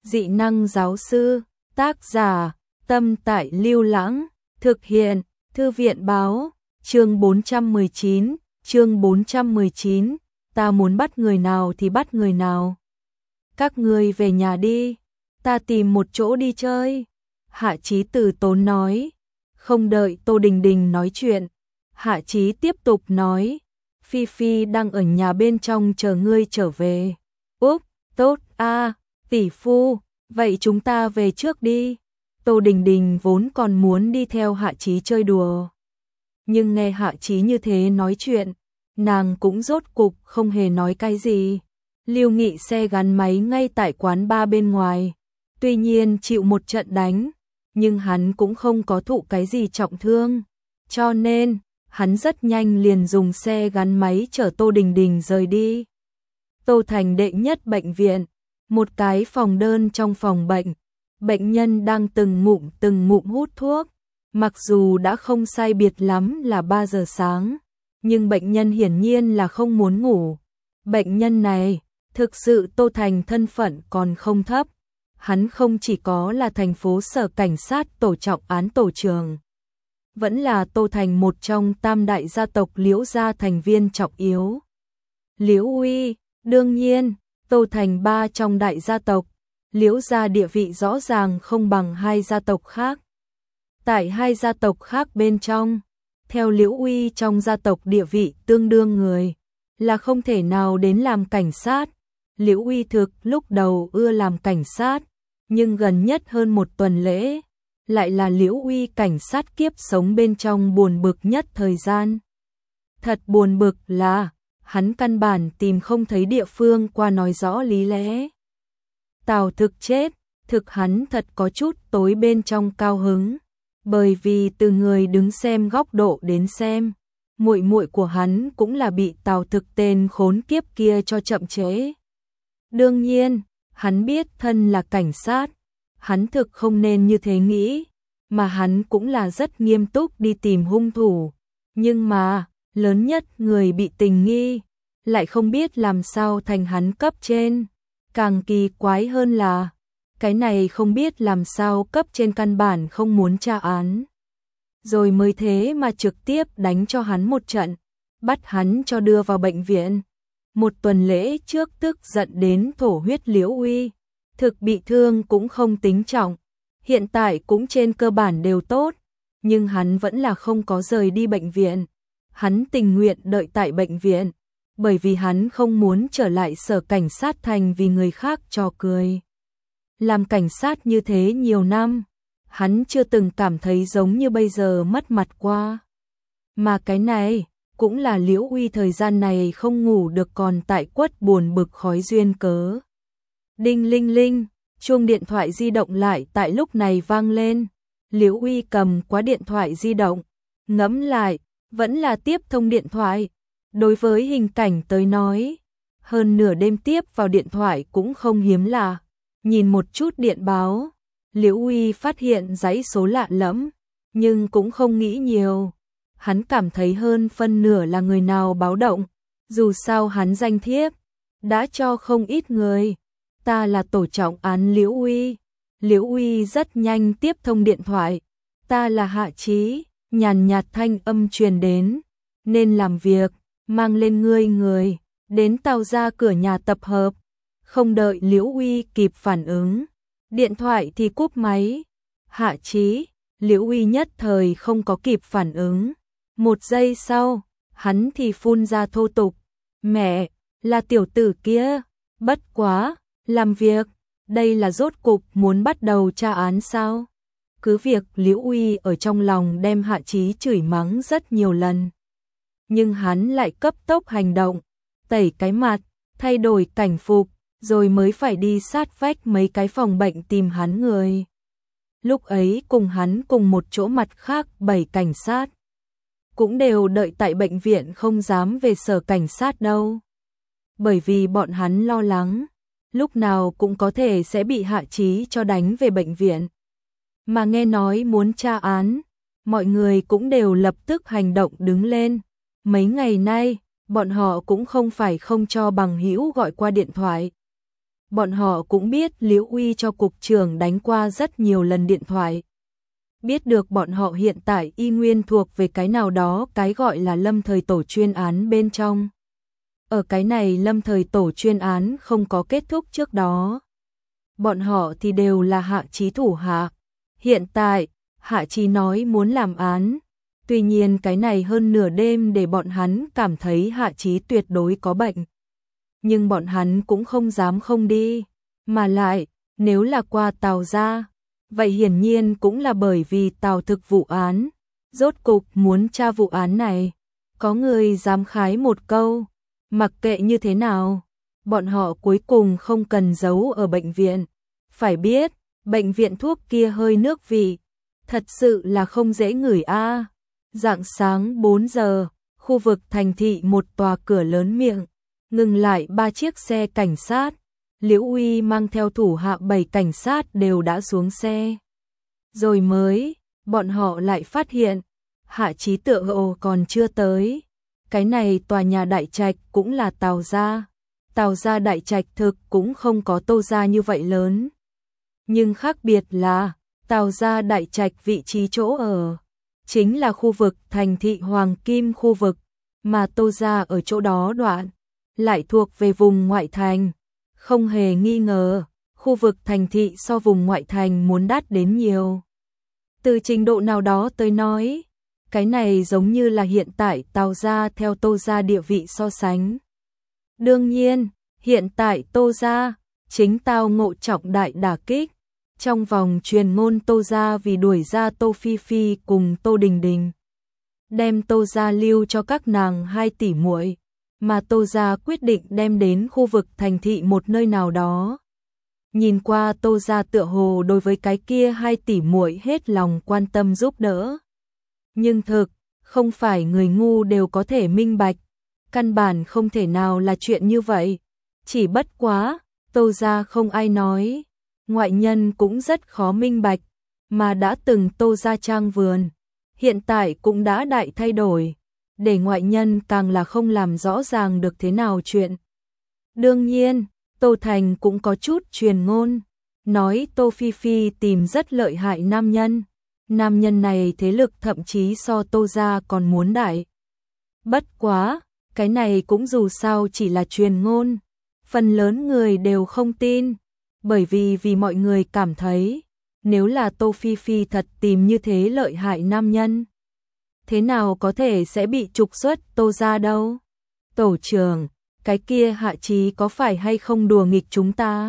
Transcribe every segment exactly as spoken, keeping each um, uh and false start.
Dị năng giáo sư, tác giả, Tâm Tại Lưu Lãng, thực hiện, Thư viện báo, chương bốn trăm mười chín, chương bốn trăm mười chín, ta muốn bắt người nào thì bắt người nào. Các người về nhà đi, ta tìm một chỗ đi chơi. Hạ Chí từ tốn nói, không đợi Tô Đình Đình nói chuyện. Hạ Chí tiếp tục nói, Phi Phi đang ở nhà bên trong chờ ngươi trở về. Úp, tốt a, tỷ phu, vậy chúng ta về trước đi. Tô Đình Đình vốn còn muốn đi theo Hạ Chí chơi đùa. Nhưng nghe Hạ Chí như thế nói chuyện, nàng cũng rốt cục không hề nói cái gì. Lưu Nghị xe gắn máy ngay tại quán bar bên ngoài. Tuy nhiên chịu một trận đánh, nhưng hắn cũng không có thụ cái gì trọng thương. Cho nên, hắn rất nhanh liền dùng xe gắn máy chở Tô Đình Đình rời đi. Tô Thành đệ nhất bệnh viện, một cái phòng đơn trong phòng bệnh. Bệnh nhân đang từng ngụm từng ngụm hút thuốc. Mặc dù đã không sai biệt lắm là ba giờ sáng, nhưng bệnh nhân hiển nhiên là không muốn ngủ. Bệnh nhân này, thực sự Tô Thành thân phận còn không thấp. Hắn không chỉ có là thành phố sở cảnh sát tổ trọng án tổ trưởng, vẫn là Tô Thành một trong tam đại gia tộc Liễu gia thành viên trọng yếu. Liễu Uy, đương nhiên, Tô Thành ba trong đại gia tộc, Liễu gia địa vị rõ ràng không bằng hai gia tộc khác. Tại hai gia tộc khác bên trong, theo Liễu Uy trong gia tộc địa vị tương đương người, là không thể nào đến làm cảnh sát. Liễu Uy thực lúc đầu ưa làm cảnh sát, nhưng gần nhất hơn một tuần lễ, lại là Liễu Uy cảnh sát kiếp sống bên trong buồn bực nhất thời gian. Thật buồn bực là, hắn căn bản tìm không thấy địa phương qua nói rõ lý lẽ. Tào Thực chết, thực hắn thật có chút tối bên trong cao hứng, bởi vì từ người đứng xem góc độ đến xem, muội muội của hắn cũng là bị Tào Thực tên khốn kiếp kia cho chậm trễ. Đương nhiên, hắn biết thân là cảnh sát, hắn thực không nên như thế nghĩ, mà hắn cũng là rất nghiêm túc đi tìm hung thủ. Nhưng mà, lớn nhất người bị tình nghi, lại không biết làm sao thành hắn cấp trên. Càng kỳ quái hơn là, cái này không biết làm sao cấp trên căn bản không muốn tra án. Rồi mới thế mà trực tiếp đánh cho hắn một trận, bắt hắn cho đưa vào bệnh viện. Một tuần lễ trước tức giận đến thổ huyết Liễu Uy, thực bị thương cũng không tính trọng, hiện tại cũng trên cơ bản đều tốt, nhưng hắn vẫn là không có rời đi bệnh viện. Hắn tình nguyện đợi tại bệnh viện, bởi vì hắn không muốn trở lại sở cảnh sát thành vì người khác trò cười. Làm cảnh sát như thế nhiều năm, hắn chưa từng cảm thấy giống như bây giờ mất mặt qua. Mà cái này, cũng là Liễu Uy thời gian này không ngủ được còn tại quất buồn bực khói duyên cớ. Đinh linh linh, chuông điện thoại di động lại tại lúc này vang lên. Liễu Uy cầm qua điện thoại di động, ngẫm lại, vẫn là tiếp thông điện thoại. Đối với hình cảnh tới nói, hơn nửa đêm tiếp vào điện thoại cũng không hiếm lạ. Nhìn một chút điện báo, Liễu Uy phát hiện dãy số lạ lẫm, nhưng cũng không nghĩ nhiều. Hắn cảm thấy hơn phân nửa là người nào báo động, dù sao hắn danh thiếp đã cho không ít người. Ta là tổ trọng án Liễu Uy. Liễu Uy rất nhanh tiếp thông điện thoại. Ta là Hạ Chí, nhàn nhạt thanh âm truyền đến. Nên làm việc, mang lên ngươi người, đến tàu ra cửa nhà tập hợp. Không đợi Liễu Uy kịp phản ứng, điện thoại thì cúp máy. Hạ Chí, Liễu Uy nhất thời không có kịp phản ứng. Một giây sau, hắn thì phun ra thô tục. Mẹ, là tiểu tử kia, bất quá, làm việc, đây là rốt cục muốn bắt đầu tra án sao? Cứ việc Liễu Uy ở trong lòng đem Hạ Chí chửi mắng rất nhiều lần. Nhưng hắn lại cấp tốc hành động, tẩy cái mặt, thay đổi cảnh phục, rồi mới phải đi sát vách mấy cái phòng bệnh tìm hắn người. Lúc ấy cùng hắn cùng một chỗ mặt khác bảy cảnh sát, cũng đều đợi tại bệnh viện không dám về sở cảnh sát đâu. Bởi vì bọn hắn lo lắng, lúc nào cũng có thể sẽ bị Hạ Chí cho đánh về bệnh viện. Mà nghe nói muốn tra án, mọi người cũng đều lập tức hành động đứng lên. Mấy ngày nay, bọn họ cũng không phải không cho bằng hữu gọi qua điện thoại. Bọn họ cũng biết Liễu Uy cho cục trưởng đánh qua rất nhiều lần điện thoại. Biết được bọn họ hiện tại y nguyên thuộc về cái nào đó cái gọi là lâm thời tổ chuyên án bên trong. Ở cái này lâm thời tổ chuyên án không có kết thúc trước đó. Bọn họ thì đều là Hạ Chí thủ hạ. Hiện tại, Hạ Chí nói muốn làm án. Tuy nhiên cái này hơn nửa đêm để bọn hắn cảm thấy Hạ Chí tuyệt đối có bệnh. Nhưng bọn hắn cũng không dám không đi. Mà lại, nếu là qua Tào gia, vậy hiển nhiên cũng là bởi vì Tào Thực vụ án. Rốt cục muốn tra vụ án này. Có người dám khái một câu. Mặc kệ như thế nào, bọn họ cuối cùng không cần giấu ở bệnh viện. Phải biết, bệnh viện thuốc kia hơi nước vị. Thật sự là không dễ ngửi a. Rạng sáng bốn giờ, khu vực thành thị một tòa cửa lớn miệng. Ngừng lại ba chiếc xe cảnh sát. Liễu Uy mang theo thủ hạ bảy cảnh sát đều đã xuống xe. Rồi mới, bọn họ lại phát hiện, Hạ Chí tựa hồ còn chưa tới. Cái này tòa nhà đại trạch cũng là Tào gia. Tào gia đại trạch thực cũng không có Tô gia như vậy lớn. Nhưng khác biệt là, Tào gia đại trạch vị trí chỗ ở chính là khu vực thành thị Hoàng Kim khu vực, mà Tô gia ở chỗ đó đoạn lại thuộc về vùng ngoại thành. Không hề nghi ngờ, khu vực thành thị so vùng ngoại thành muốn đắt đến nhiều. Từ trình độ nào đó tới nói, cái này giống như là hiện tại Tào gia theo Tô gia địa vị so sánh. Đương nhiên, hiện tại Tô gia chính tao ngộ trọng đại đả kích. Trong vòng truyền ngôn Tô gia vì đuổi ra Tô Phi Phi cùng Tô Đình Đình, đem Tô gia lưu cho các nàng hai tỷ muội, mà Tô gia quyết định đem đến khu vực thành thị một nơi nào đó. Nhìn qua Tô gia tựa hồ đối với cái kia hai tỷ muội hết lòng quan tâm giúp đỡ. Nhưng thực, không phải người ngu đều có thể minh bạch, căn bản không thể nào là chuyện như vậy. Chỉ bất quá, Tô gia không ai nói, ngoại nhân cũng rất khó minh bạch, mà đã từng Tô gia trang vườn, hiện tại cũng đã đại thay đổi, để ngoại nhân càng là không làm rõ ràng được thế nào chuyện. Đương nhiên, Tô Thành cũng có chút truyền ngôn, nói Tô Phi Phi tìm rất lợi hại nam nhân. Nam nhân này thế lực thậm chí so Tô gia còn muốn đại. Bất quá, cái này cũng dù sao chỉ là truyền ngôn, phần lớn người đều không tin, bởi vì vì mọi người cảm thấy, nếu là Tô Phi Phi thật tìm như thế lợi hại nam nhân, thế nào có thể sẽ bị trục xuất Tô gia đâu. Tổ trưởng, cái kia Hạ Chí có phải hay không đùa nghịch chúng ta?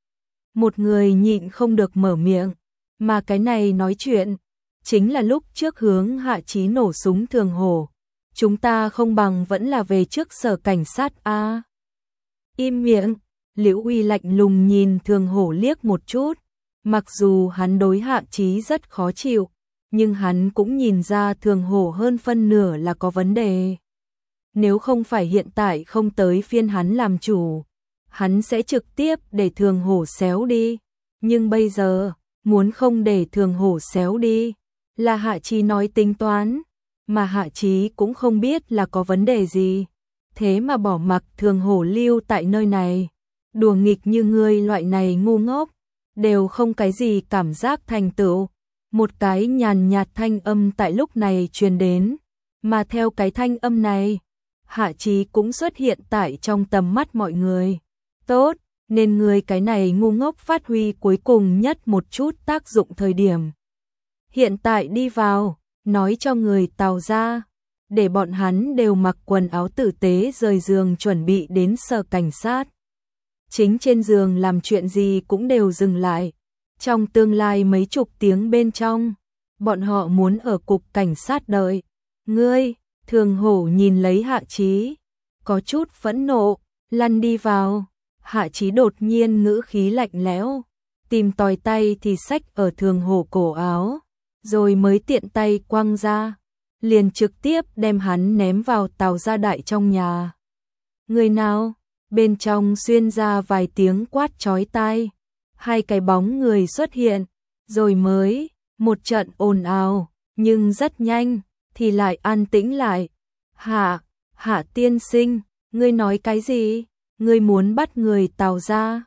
Một người nhịn không được mở miệng, mà cái này nói chuyện chính là lúc trước hướng Hạ Chí nổ súng Thường Hổ. Chúng ta không bằng vẫn là về trước sở cảnh sát a. Im miệng, Liễu Uy lạnh lùng nhìn Thường Hổ liếc một chút, mặc dù hắn đối Hạ Chí rất khó chịu, nhưng hắn cũng nhìn ra Thường Hổ hơn phân nửa là có vấn đề. Nếu không phải hiện tại không tới phiên hắn làm chủ, hắn sẽ trực tiếp để Thường Hổ xéo đi. Nhưng bây giờ, muốn không để Thường Hổ xéo đi, là Hạ Chí nói tính toán, mà Hạ Chí cũng không biết là có vấn đề gì. Thế mà bỏ mặc Thường Hổ lưu tại nơi này, đùa nghịch như ngươi loại này ngu ngốc, đều không cái gì cảm giác thành tựu. Một cái nhàn nhạt thanh âm tại lúc này truyền đến, mà theo cái thanh âm này, Hạ Chí cũng xuất hiện tại trong tầm mắt mọi người. Tốt, nên người cái này ngu ngốc phát huy cuối cùng nhất một chút tác dụng thời điểm. Hiện tại đi vào, nói cho người Tào gia, để bọn hắn đều mặc quần áo tử tế rời giường chuẩn bị đến sở cảnh sát. Chính trên giường làm chuyện gì cũng đều dừng lại. Trong tương lai mấy chục tiếng bên trong, bọn họ muốn ở cục cảnh sát đợi. Ngươi, Thường Hổ nhìn lấy Hạ Chí, có chút phẫn nộ, lăn đi vào. Hạ Chí đột nhiên ngữ khí lạnh lẽo, tìm tòi tay thì xách ở Thường Hổ cổ áo, rồi mới tiện tay quăng ra, liền trực tiếp đem hắn ném vào Tào gia đại trong nhà. Người nào? Bên trong xuyên ra vài tiếng quát chói tai, hai cái bóng người xuất hiện, rồi mới một trận ồn ào, nhưng rất nhanh thì lại an tĩnh lại. Hạ, Hạ tiên sinh, ngươi nói cái gì? Ngươi muốn bắt người Tào gia?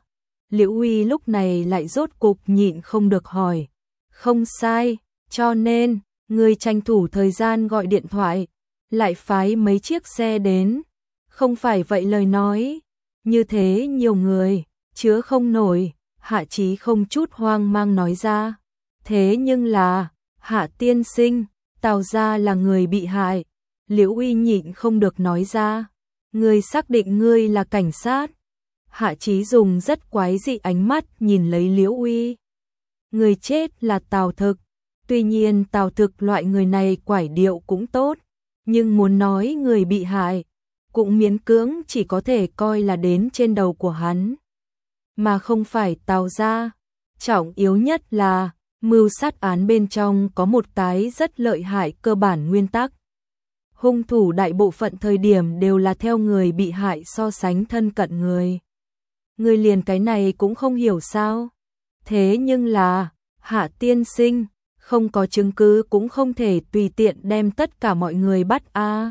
Liễu Uy lúc này lại rốt cục nhịn không được hỏi. Không sai, cho nên, người tranh thủ thời gian gọi điện thoại, lại phái mấy chiếc xe đến. Không phải vậy lời nói, như thế nhiều người, chứa không nổi, Hạ Chí không chút hoang mang nói ra. Thế nhưng là, Hạ tiên sinh, Tào gia là người bị hại. Liễu Uy nhịn không được nói ra. Ngươi xác định ngươi là cảnh sát. Hạ Chí dùng rất quái dị ánh mắt nhìn lấy Liễu Uy. Người chết là Tào Thực. Tuy nhiên Tào Thực loại người này quải điệu cũng tốt, nhưng muốn nói người bị hại, cũng miễn cưỡng chỉ có thể coi là đến trên đầu của hắn, mà không phải Tào gia. Trọng yếu nhất là, mưu sát án bên trong có một cái rất lợi hại cơ bản nguyên tắc. Hung thủ đại bộ phận thời điểm đều là theo người bị hại so sánh thân cận người. Người liền cái này cũng không hiểu sao? Thế nhưng là, Hạ tiên sinh, không có chứng cứ cũng không thể tùy tiện đem tất cả mọi người bắt a. À.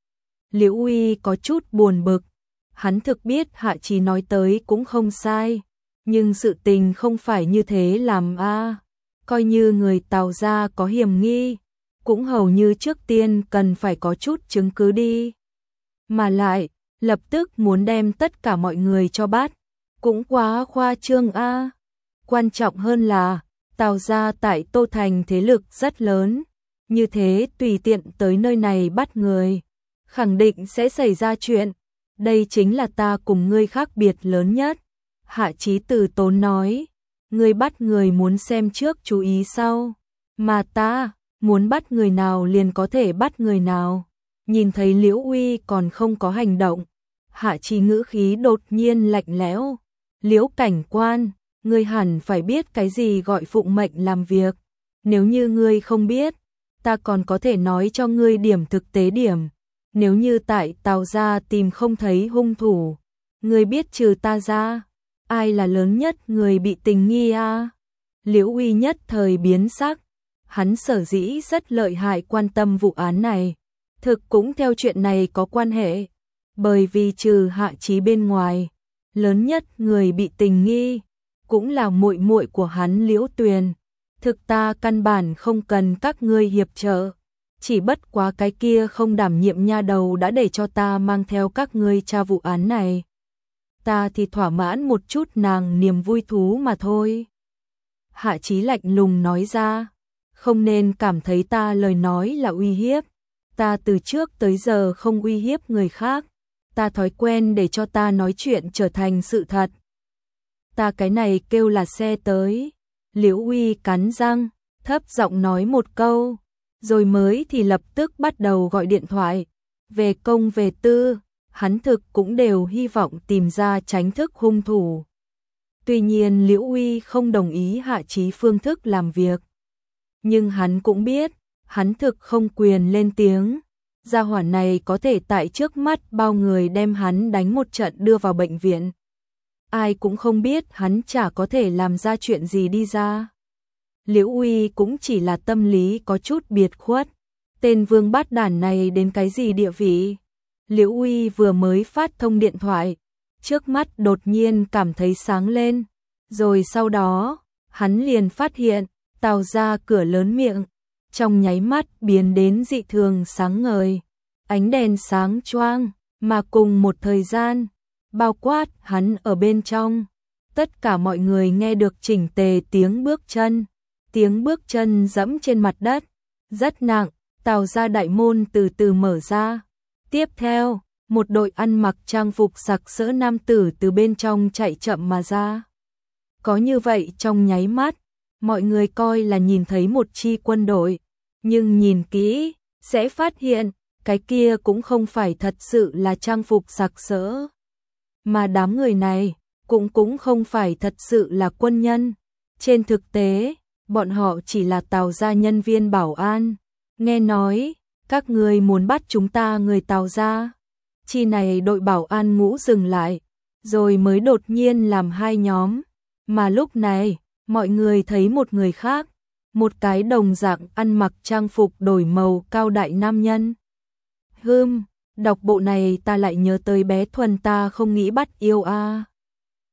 Liễu Uy có chút buồn bực, hắn thực biết Hạ Chí nói tới cũng không sai, nhưng sự tình không phải như thế làm a. À. Coi như người Tào gia có hiểm nghi, cũng hầu như trước tiên cần phải có chút chứng cứ đi. Mà lại, lập tức muốn đem tất cả mọi người cho bắt, cũng quá khoa trương a. À. Quan trọng hơn là, Tào gia tại Tô Thành thế lực rất lớn, như thế tùy tiện tới nơi này bắt người, khẳng định sẽ xảy ra chuyện. Đây chính là ta cùng ngươi khác biệt lớn nhất. Hạ Chí từ tốn nói, ngươi bắt người muốn xem trước chú ý sau, mà ta, muốn bắt người nào liền có thể bắt người nào. Nhìn thấy Liễu Uy còn không có hành động, Hạ Chí ngữ khí đột nhiên lạnh lẽo. Liễu cảnh quan, ngươi hẳn phải biết cái gì gọi phụng mệnh làm việc. Nếu như ngươi không biết, ta còn có thể nói cho ngươi điểm thực tế điểm. Nếu như tại Tào gia tìm không thấy hung thủ, ngươi biết trừ ta ra, ai là lớn nhất người bị tình nghi a? À? Liễu Uy nhất thời biến sắc, hắn sở dĩ rất lợi hại quan tâm vụ án này, thực cũng theo chuyện này có quan hệ, bởi vì trừ Hạ Chí bên ngoài, lớn nhất người bị tình nghi cũng là muội muội của hắn Liễu Tuyền. Thực ta căn bản không cần các ngươi hiệp trợ, chỉ bất quá cái kia không đảm nhiệm nha đầu đã để cho ta mang theo các ngươi tra vụ án này. Ta thì thỏa mãn một chút nàng niềm vui thú mà thôi. Hạ Chí lạnh lùng nói ra, không nên cảm thấy ta lời nói là uy hiếp. Ta từ trước tới giờ không uy hiếp người khác, ta thói quen để cho ta nói chuyện trở thành sự thật. Ta cái này kêu là xe tới. Liễu Uy cắn răng, thấp giọng nói một câu, rồi mới thì lập tức bắt đầu gọi điện thoại. Về công về tư, hắn thực cũng đều hy vọng tìm ra tránh thức hung thủ. Tuy nhiên Liễu Uy không đồng ý Hạ Chí phương thức làm việc. Nhưng hắn cũng biết, hắn thực không quyền lên tiếng. Gia hỏa này có thể tại trước mắt bao người đem hắn đánh một trận đưa vào bệnh viện. Ai cũng không biết hắn chả có thể làm ra chuyện gì đi ra. Liễu Uy cũng chỉ là tâm lý có chút biệt khuất. Tên vương bát đản này đến cái gì địa vị? Liễu Uy vừa mới phát thông điện thoại, trước mắt đột nhiên cảm thấy sáng lên. Rồi sau đó, hắn liền phát hiện, Tào gia cửa lớn miệng, trong nháy mắt biến đến dị thường sáng ngời. Ánh đèn sáng choang, mà cùng một thời gian, bao quát hắn ở bên trong. Tất cả mọi người nghe được chỉnh tề tiếng bước chân. Tiếng bước chân dẫm trên mặt đất, rất nặng. Tào gia đại môn từ từ mở ra. Tiếp theo, một đội ăn mặc trang phục sặc sỡ nam tử từ bên trong chạy chậm mà ra. Có như vậy trong nháy mắt, mọi người coi là nhìn thấy một chi quân đội. Nhưng nhìn kỹ, sẽ phát hiện, cái kia cũng không phải thật sự là trang phục sặc sỡ. Mà đám người này, cũng cũng không phải thật sự là quân nhân. Trên thực tế, bọn họ chỉ là Tào gia nhân viên bảo an. Nghe nói, các người muốn bắt chúng ta người Tào gia. Chi này đội bảo an ngũ dừng lại, rồi mới đột nhiên làm hai nhóm. Mà lúc này, mọi người thấy một người khác, một cái đồng dạng ăn mặc trang phục đổi màu cao đại nam nhân. Hừm, đọc bộ này ta lại nhớ tới bé Thuần ta không nghĩ bắt yêu a.